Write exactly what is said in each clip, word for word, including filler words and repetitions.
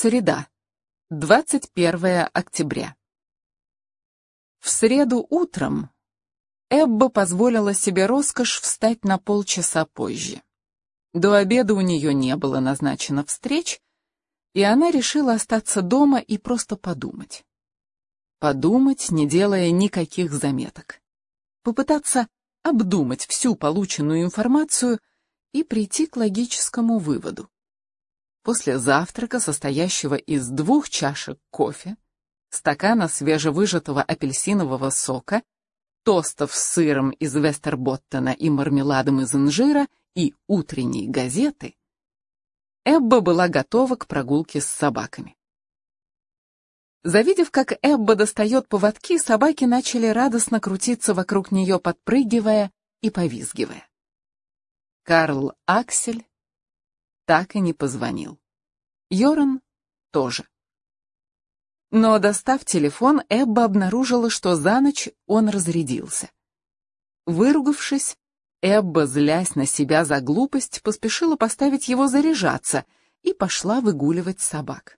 Среда, двадцать первое октября. В среду утром Эбба позволила себе роскошь встать на полчаса позже. До обеда у нее не было назначено встреч, и она решила остаться дома и просто подумать. Подумать, не делая никаких заметок. Попытаться обдумать всю полученную информацию и прийти к логическому выводу. После завтрака, состоящего из двух чашек кофе, стакана свежевыжатого апельсинового сока, тостов с сыром из Вестерботтена и мармеладом из инжира и утренней газеты, Эбба была готова к прогулке с собаками. Завидев, как Эбба достает поводки, собаки начали радостно крутиться вокруг нее, подпрыгивая и повизгивая. Карл Аксель так и не позвонил. Йоран тоже. Но, достав телефон, Эбба обнаружила, что за ночь он разрядился. Выругавшись, Эбба, злясь на себя за глупость, поспешила поставить его заряжаться и пошла выгуливать собак.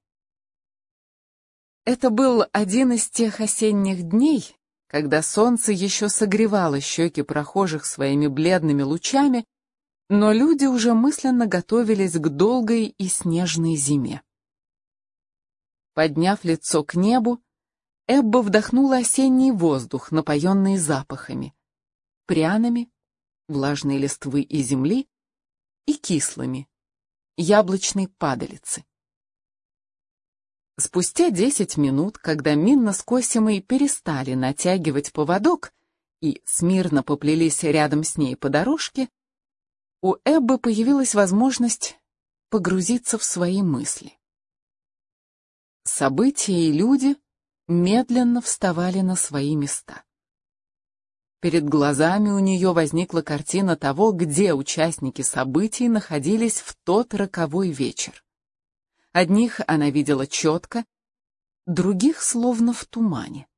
Это был один из тех осенних дней, когда солнце еще согревало щеки прохожих своими бледными лучами, но люди уже мысленно готовились к долгой и снежной зиме. Подняв лицо к небу, Эбба вдохнула осенний воздух, напоенный запахами, пряными, влажной листвы и земли, и кислыми, яблочной падалицы. Спустя десять минут, когда Минна с Косимой перестали натягивать поводок и смирно поплелись рядом с ней по дорожке, у Эббы появилась возможность погрузиться в свои мысли. События и люди медленно вставали на свои места. Перед глазами у нее возникла картина того, где участники событий находились в тот роковой вечер. Одних она видела четко, других словно в тумане.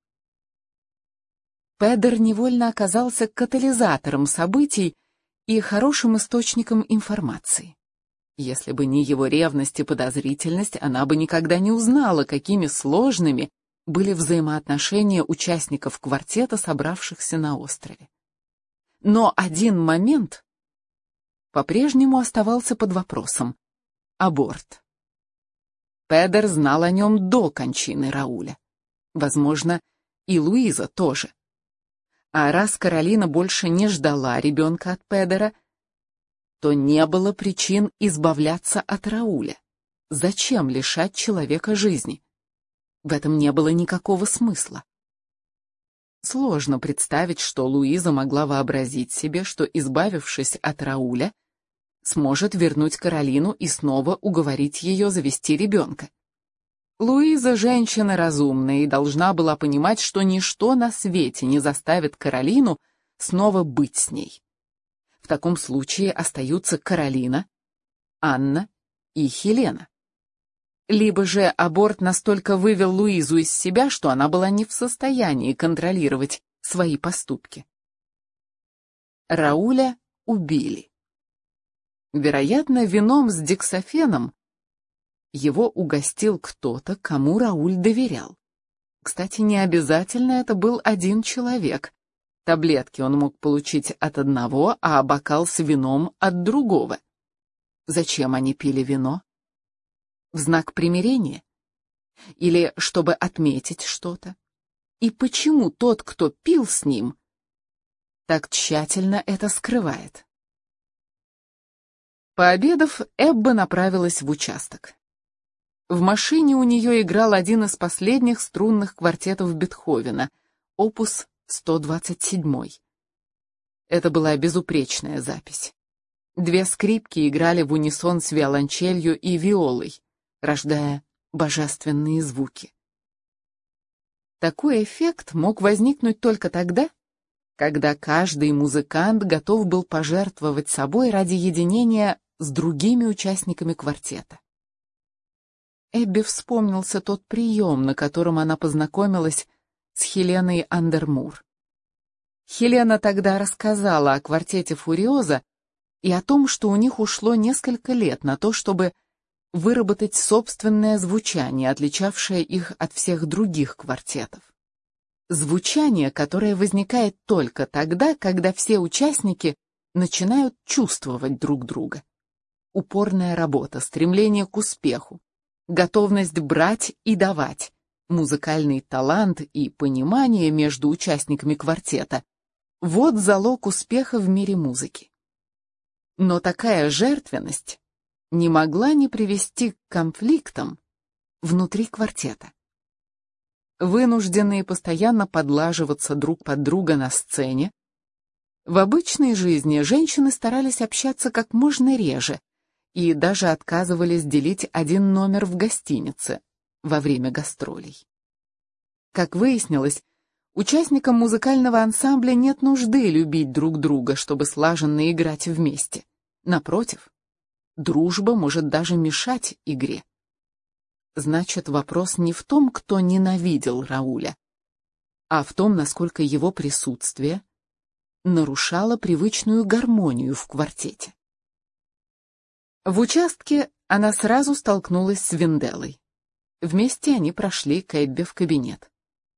Педер невольно оказался катализатором событий и хорошим источником информации. Если бы не его ревность и подозрительность, она бы никогда не узнала, какими сложными были взаимоотношения участников квартета, собравшихся на острове. Но один момент по-прежнему оставался под вопросом — аборт. Педер знал о нем до кончины Рауля. Возможно, и Луиза тоже. А раз Каролина больше не ждала ребенка от Педера, то не было причин избавляться от Рауля. Зачем лишать человека жизни? В этом не было никакого смысла. Сложно представить, что Луиза могла вообразить себе, что, избавившись от Рауля, сможет вернуть Каролину и снова уговорить ее завести ребенка. Луиза женщина разумная и должна была понимать, что ничто на свете не заставит Каролину снова быть с ней. В таком случае остаются Каролина, Анна и Хелена. Либо же аборт настолько вывел Луизу из себя, что она была не в состоянии контролировать свои поступки. Рауля убили. Вероятно, вином с дексафеном его угостил кто-то, кому Рауль доверял. Кстати, не обязательно это был один человек. Таблетки он мог получить от одного, а бокал с вином от другого. Зачем они пили вино? В знак примирения? Или чтобы отметить что-то? И почему тот, кто пил с ним, так тщательно это скрывает? Пообедав, Эбба направилась в участок. В машине у нее играл один из последних струнных квартетов Бетховена, опус сто двадцать семь. Это была безупречная запись. Две скрипки играли в унисон с виолончелью и виолой, рождая божественные звуки. Такой эффект мог возникнуть только тогда, когда каждый музыкант готов был пожертвовать собой ради единения с другими участниками квартета. Эбби вспомнился тот прием, на котором она познакомилась с Хеленой Андермур. Хелена тогда рассказала о квартете Фуриоза и о том, что у них ушло несколько лет на то, чтобы выработать собственное звучание, отличавшее их от всех других квартетов. Звучание, которое возникает только тогда, когда все участники начинают чувствовать друг друга. Упорная работа, стремление к успеху, готовность брать и давать, музыкальный талант и понимание между участниками квартета — вот залог успеха в мире музыки. Но такая жертвенность не могла не привести к конфликтам внутри квартета. Вынужденные постоянно подлаживаться друг под друга на сцене, в обычной жизни женщины старались общаться как можно реже и даже отказывались делить один номер в гостинице во время гастролей. Как выяснилось, участникам музыкального ансамбля нет нужды любить друг друга, чтобы слаженно играть вместе. Напротив, дружба может даже мешать игре. Значит, вопрос не в том, кто ненавидел Рауля, а в том, насколько его присутствие нарушало привычную гармонию в квартете. В участке она сразу столкнулась с Венделой. Вместе они прошли к Эбби в кабинет.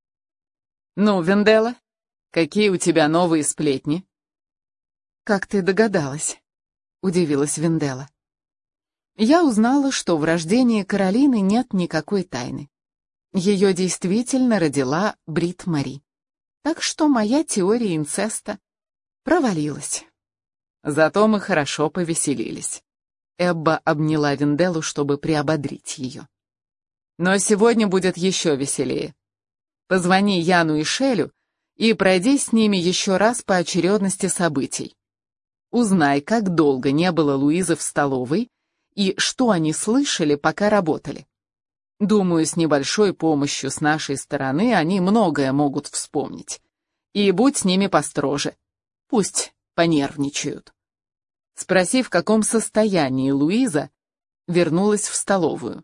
«Ну, Вендела, какие у тебя новые сплетни?» «Как ты догадалась?» — удивилась Вендела. «Я узнала, что в рождении Каролины нет никакой тайны. Ее действительно родила Брит Мари. Так что моя теория инцеста провалилась. Зато мы хорошо повеселились». Эбба обняла Венделу, чтобы приободрить ее. «Но сегодня будет еще веселее. Позвони Яну и Шелю и пройди с ними еще раз по очередности событий. Узнай, как долго не было Луизы в столовой и что они слышали, пока работали. Думаю, с небольшой помощью с нашей стороны они многое могут вспомнить. И будь с ними построже. Пусть понервничают». Спроси, в каком состоянии Луиза вернулась в столовую.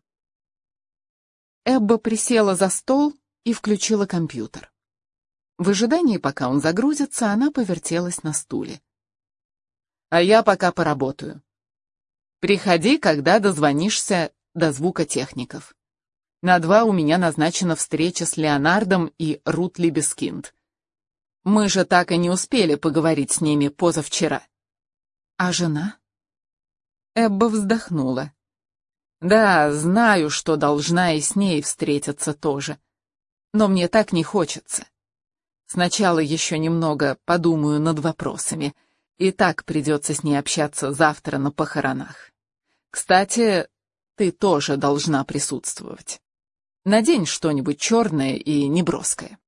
Эбба присела за стол и включила компьютер. В ожидании, пока он загрузится, она повертелась на стуле. «А я пока поработаю. Приходи, когда дозвонишься до звукотехников. На два у меня назначена встреча с Леонардом и Рут Либескинд. Мы же так и не успели поговорить с ними позавчера». «А жена?» Эбба вздохнула. «Да, знаю, что должна и с ней встретиться тоже. Но мне так не хочется. Сначала еще немного подумаю над вопросами, и так придется с ней общаться завтра на похоронах. Кстати, ты тоже должна присутствовать. Надень что-нибудь черное и неброское».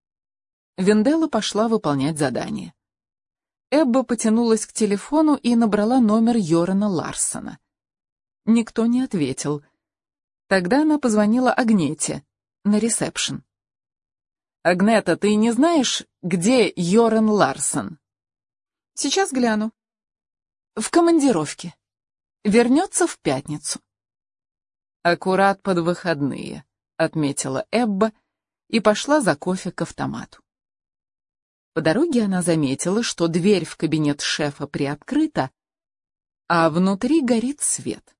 Вендела пошла выполнять задание. Эбба потянулась к телефону и набрала номер Йорана Ларсона. Никто не ответил. Тогда она позвонила Агнете на ресепшн. «Агнета, ты не знаешь, где Йоран Ларсон?» «Сейчас гляну». «В командировке. Вернется в пятницу». «Аккурат под выходные», — отметила Эбба и пошла за кофе к автомату. По дороге она заметила, что дверь в кабинет шефа приоткрыта, а внутри горит свет.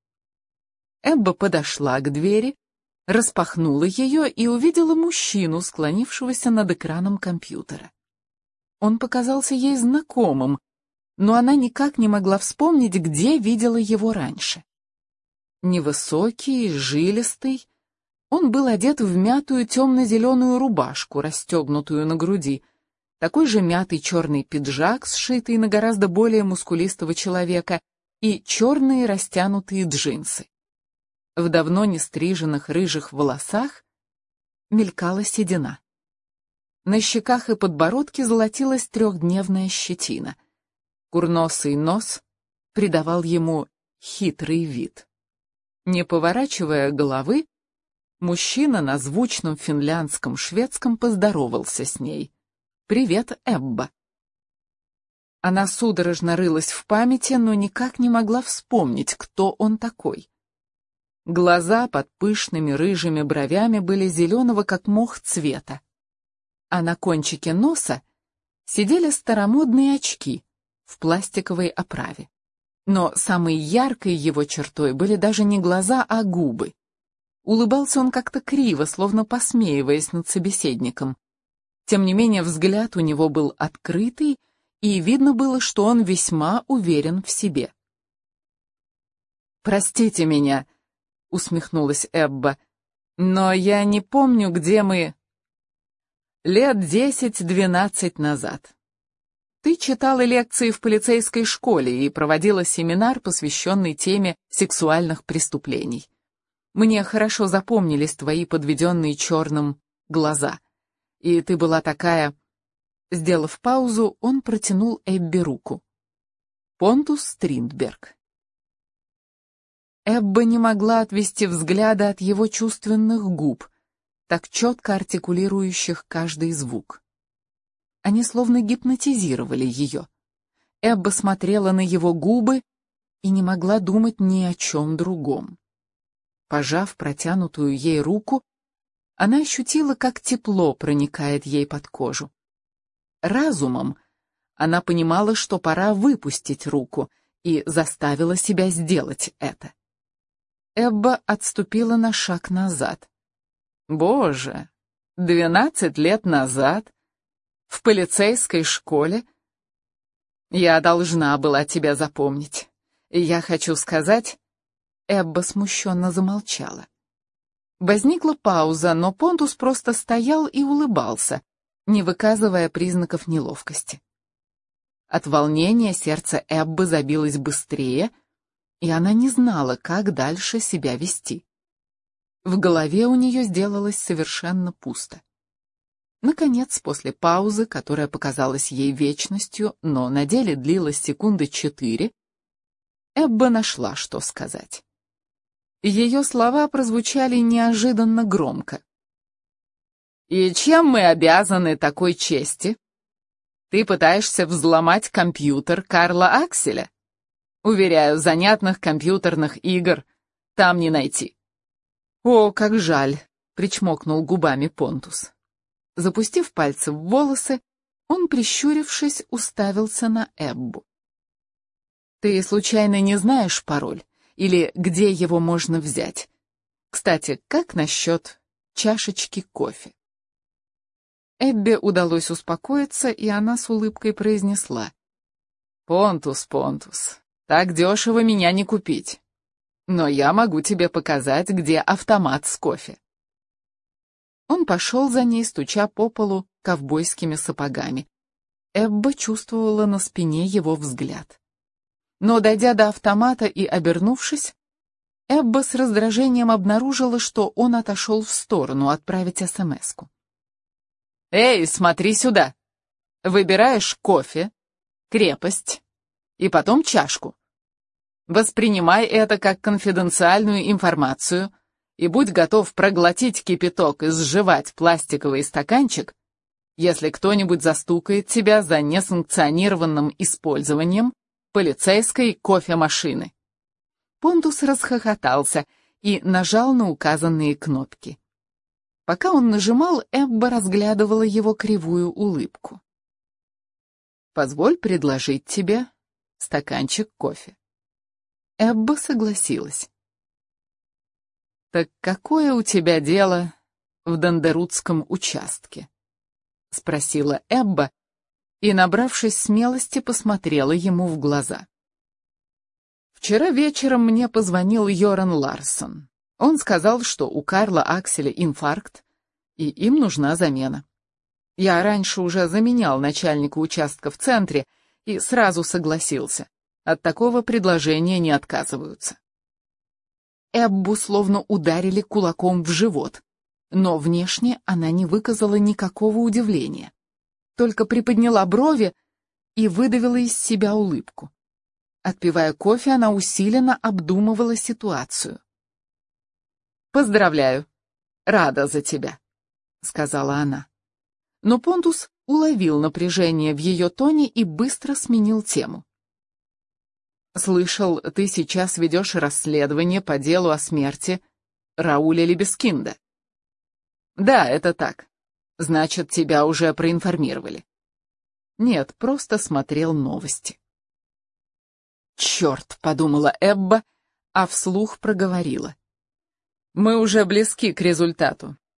Эбба подошла к двери, распахнула ее и увидела мужчину, склонившегося над экраном компьютера. Он показался ей знакомым, но она никак не могла вспомнить, где видела его раньше. Невысокий, жилистый, он был одет в мятую темно-зеленую рубашку, расстегнутую на груди, такой же мятый черный пиджак, сшитый на гораздо более мускулистого человека, и черные растянутые джинсы. В давно не стриженных рыжих волосах мелькала седина. На щеках и подбородке золотилась трехдневная щетина. Курносый нос придавал ему хитрый вид. Не поворачивая головы, мужчина на звучном финляндском шведском поздоровался с ней. «Привет, Эбба». Она судорожно рылась в памяти, но никак не могла вспомнить, кто он такой. Глаза под пышными рыжими бровями были зеленого, как мох, цвета, а на кончике носа сидели старомодные очки в пластиковой оправе. Но самой яркой его чертой были даже не глаза, а губы. Улыбался он как-то криво, словно посмеиваясь над собеседником. Тем не менее, взгляд у него был открытый, и видно было, что он весьма уверен в себе. «Простите меня», — усмехнулась Эбба, — «но я не помню, где мы...» «Лет десять-двенадцать назад. Ты читала лекции в полицейской школе и проводила семинар, посвященный теме сексуальных преступлений. Мне хорошо запомнились твои подведенные черным глаза. И ты была такая...» Сделав паузу, он протянул Эббе руку. «Понтус Стриндберг». Эбба не могла отвести взгляда от его чувственных губ, так четко артикулирующих каждый звук. Они словно гипнотизировали ее. Эбба смотрела на его губы и не могла думать ни о чем другом. Пожав протянутую ей руку, она ощутила, как тепло проникает ей под кожу. Разумом она понимала, что пора выпустить руку, и заставила себя сделать это. Эбба отступила на шаг назад. «Боже, двенадцать лет назад? В полицейской школе? Я должна была тебя запомнить. Я хочу сказать...» Эбба смущенно замолчала. Возникла пауза, но Понтус просто стоял и улыбался, не выказывая признаков неловкости. От волнения сердце Эббы забилось быстрее, и она не знала, как дальше себя вести. В голове у нее сделалось совершенно пусто. Наконец, после паузы, которая показалась ей вечностью, но на деле длилась секунды четыре, Эбба нашла, что сказать. Ее слова прозвучали неожиданно громко. «И чем мы обязаны такой чести? Ты пытаешься взломать компьютер Карла Акселя? Уверяю, занятных компьютерных игр там не найти». «О, как жаль», — причмокнул губами Понтус. Запустив пальцы в волосы, он, прищурившись, уставился на Эббу. «Ты случайно не знаешь пароль? Или где его можно взять? Кстати, как насчет чашечки кофе?» Эббе удалось успокоиться, и она с улыбкой произнесла: «Понтус, Понтус, так дешево меня не купить. Но я могу тебе показать, где автомат с кофе». Он пошел за ней, стуча по полу ковбойскими сапогами. Эбба чувствовала на спине его взгляд. Но, дойдя до автомата и обернувшись, Эбба с раздражением обнаружила, что он отошел в сторону отправить смс-ку. «Эй, смотри сюда! Выбираешь кофе, крепость и потом чашку. Воспринимай это как конфиденциальную информацию и будь готов проглотить кипяток и сживать пластиковый стаканчик, если кто-нибудь застукает тебя за несанкционированным использованием полицейской кофемашины». Понтус расхохотался и нажал на указанные кнопки. Пока он нажимал, Эбба разглядывала его кривую улыбку. «Позволь предложить тебе стаканчик кофе». Эбба согласилась. «Так какое у тебя дело в Дондерутском участке?» — спросила Эбба, и, набравшись смелости, посмотрела ему в глаза. «Вчера вечером мне позвонил Йоран Ларсон. Он сказал, что у Карла Акселя инфаркт, и им нужна замена. Я раньше уже заменял начальника участка в центре и сразу согласился. От такого предложения не отказываются». Эббу словно ударили кулаком в живот, но внешне она не выказала никакого удивления, только приподняла брови и выдавила из себя улыбку. Отпивая кофе, она усиленно обдумывала ситуацию. «Поздравляю, рада за тебя», — сказала она. Но Понтус уловил напряжение в ее тоне и быстро сменил тему. «Слышал, ты сейчас ведешь расследование по делу о смерти Рауля Лебескинда». «Да, это так. Значит, тебя уже проинформировали». «Нет, просто смотрел новости». «Черт!» — подумала Эбба, а вслух проговорила. «Мы уже близки к результату.